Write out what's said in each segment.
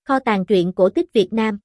Kho tàng truyện cổ tích Việt Nam.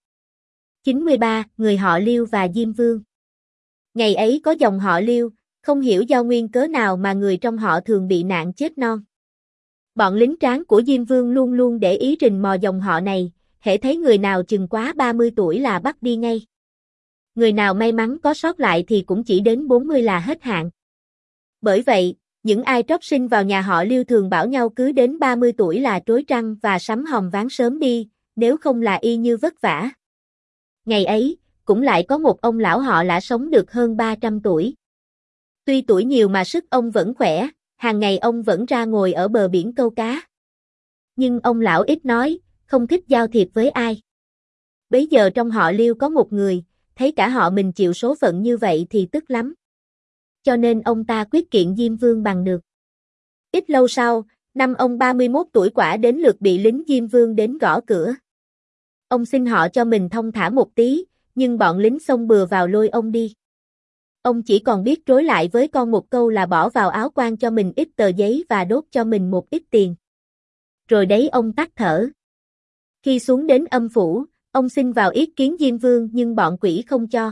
93. Người họ Liêu và Diêm Vương. Ngày ấy có dòng họ Liêu, không hiểu do nguyên cớ nào mà người trong họ thường bị nạn chết non. Bọn lính tráng của Diêm Vương luôn luôn để ý rình mò dòng họ này, hễ thấy người nào chừng quá 30 tuổi là bắt đi ngay. Người nào may mắn có sót lại thì cũng chỉ đến 40 là hết hạn. Bởi vậy, những ai trót sinh vào nhà họ Liêu thường bảo nhau cứ đến 30 tuổi là trối trăng và sắm hòm ván sớm đi, nếu không là y như vất vả. Ngày ấy, cũng lại có một ông lão họ Lã sống được hơn 300 tuổi. Tuy tuổi nhiều mà sức ông vẫn khỏe, hàng ngày ông vẫn ra ngồi ở bờ biển câu cá. Nhưng ông lão ít nói, không thích giao thiệp với ai. Bấy giờ trong họ Liêu có một người, thấy cả họ mình chịu số phận như vậy thì tức lắm. Cho nên ông ta quyết kiện Diêm Vương bằng được. Ít lâu sau, năm ông 31 tuổi quả đến lượt bị lính Diêm Vương đến gõ cửa. Ông xin họ cho mình thông thả một tí, nhưng bọn lính xông bừa vào lôi ông đi. Ông chỉ còn biết trối lại với con một câu là bỏ vào áo quan cho mình ít tờ giấy và đốt cho mình một ít tiền. Rồi đấy ông tắt thở. Khi xuống đến âm phủ, ông xin vào yết kiến Diêm Vương nhưng bọn quỷ không cho.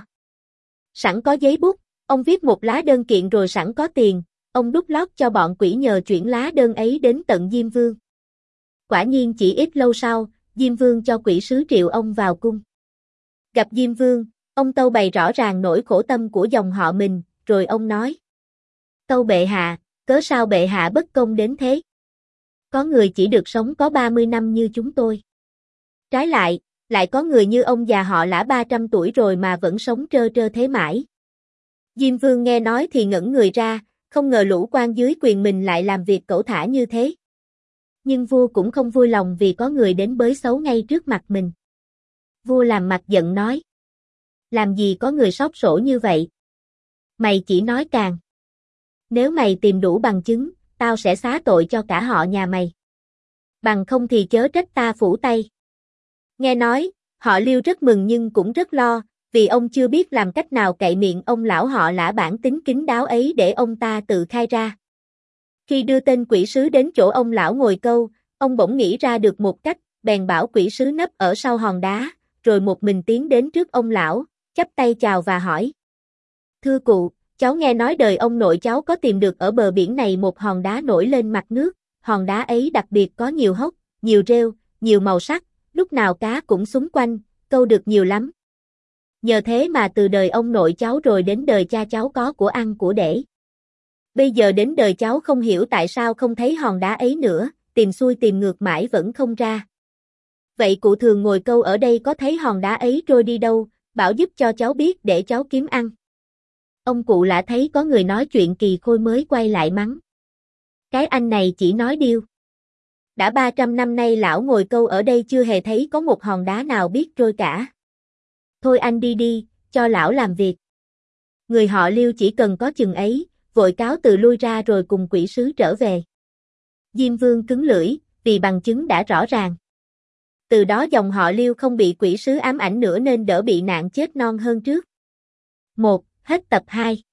Sẵn có giấy bút, ông viết một lá đơn kiện rồi sẵn có tiền, ông đút lót cho bọn quỷ nhờ chuyển lá đơn ấy đến tận Diêm Vương. Quả nhiên chỉ ít lâu sau, Diêm Vương cho quỷ sứ triệu ông vào cung. Gặp Diêm Vương, ông tâu bày rõ ràng nỗi khổ tâm của dòng họ mình, rồi ông nói: Tâu bệ hạ, cớ sao bệ hạ bất công đến thế? Có người chỉ được sống có 30 năm như chúng tôi. Trái lại có người như ông già họ Lã 300 tuổi rồi mà vẫn sống trơ trơ thế mãi. Diêm Vương nghe nói thì ngẩn người ra, không ngờ lũ quan dưới quyền mình lại làm việc cẩu thả như thế. Nhưng vua cũng không vui lòng vì có người đến bới xấu ngay trước mặt mình. Vua làm mặt giận nói: Làm gì có người xóc xổ như vậy? Mày chỉ nói càng. Nếu mày tìm đủ bằng chứng, tao sẽ xá tội cho cả họ nhà mày. Bằng không thì chớ trách ta phủ tay. Nghe nói, họ Liêu rất mừng nhưng cũng rất lo, vì ông chưa biết làm cách nào cậy miệng ông lão họ Lã bản tính kín đáo ấy để ông ta tự khai ra. Khi đưa tên quỷ sứ đến chỗ ông lão ngồi câu, ông bỗng nghĩ ra được một cách, bèn bảo quỷ sứ nấp ở sau hòn đá, rồi một mình tiến đến trước ông lão, chắp tay chào và hỏi: Thưa cụ, cháu nghe nói đời ông nội cháu có tìm được ở bờ biển này một hòn đá nổi lên mặt nước, hòn đá ấy đặc biệt có nhiều hốc, nhiều rêu, nhiều màu sắc, lúc nào cá cũng xung quanh, câu được nhiều lắm. Nhờ thế mà từ đời ông nội cháu rồi đến đời cha cháu có của ăn của để. Bây giờ đến đời cháu không hiểu tại sao không thấy hòn đá ấy nữa, tìm xuôi tìm ngược mãi vẫn không ra. Vậy cụ thường ngồi câu ở đây có thấy hòn đá ấy trôi đi đâu, bảo giúp cho cháu biết để cháu kiếm ăn. Ông cụ Lã thấy có người nói chuyện kỳ khôi mới quay lại mắng: Cái anh này chỉ nói điêu. Đã 300 năm nay lão ngồi câu ở đây chưa hề thấy có một hòn đá nào biết trôi cả. Thôi anh đi, cho lão làm việc. Người họ Liêu chỉ cần có chừng ấy, vội cáo từ lui ra rồi cùng quỷ sứ trở về. Diêm Vương cứng lưỡi, vì bằng chứng đã rõ ràng. Từ đó dòng họ Liêu không bị quỷ sứ ám ảnh nữa nên đỡ bị nạn chết non hơn trước. 1. Hết tập 2.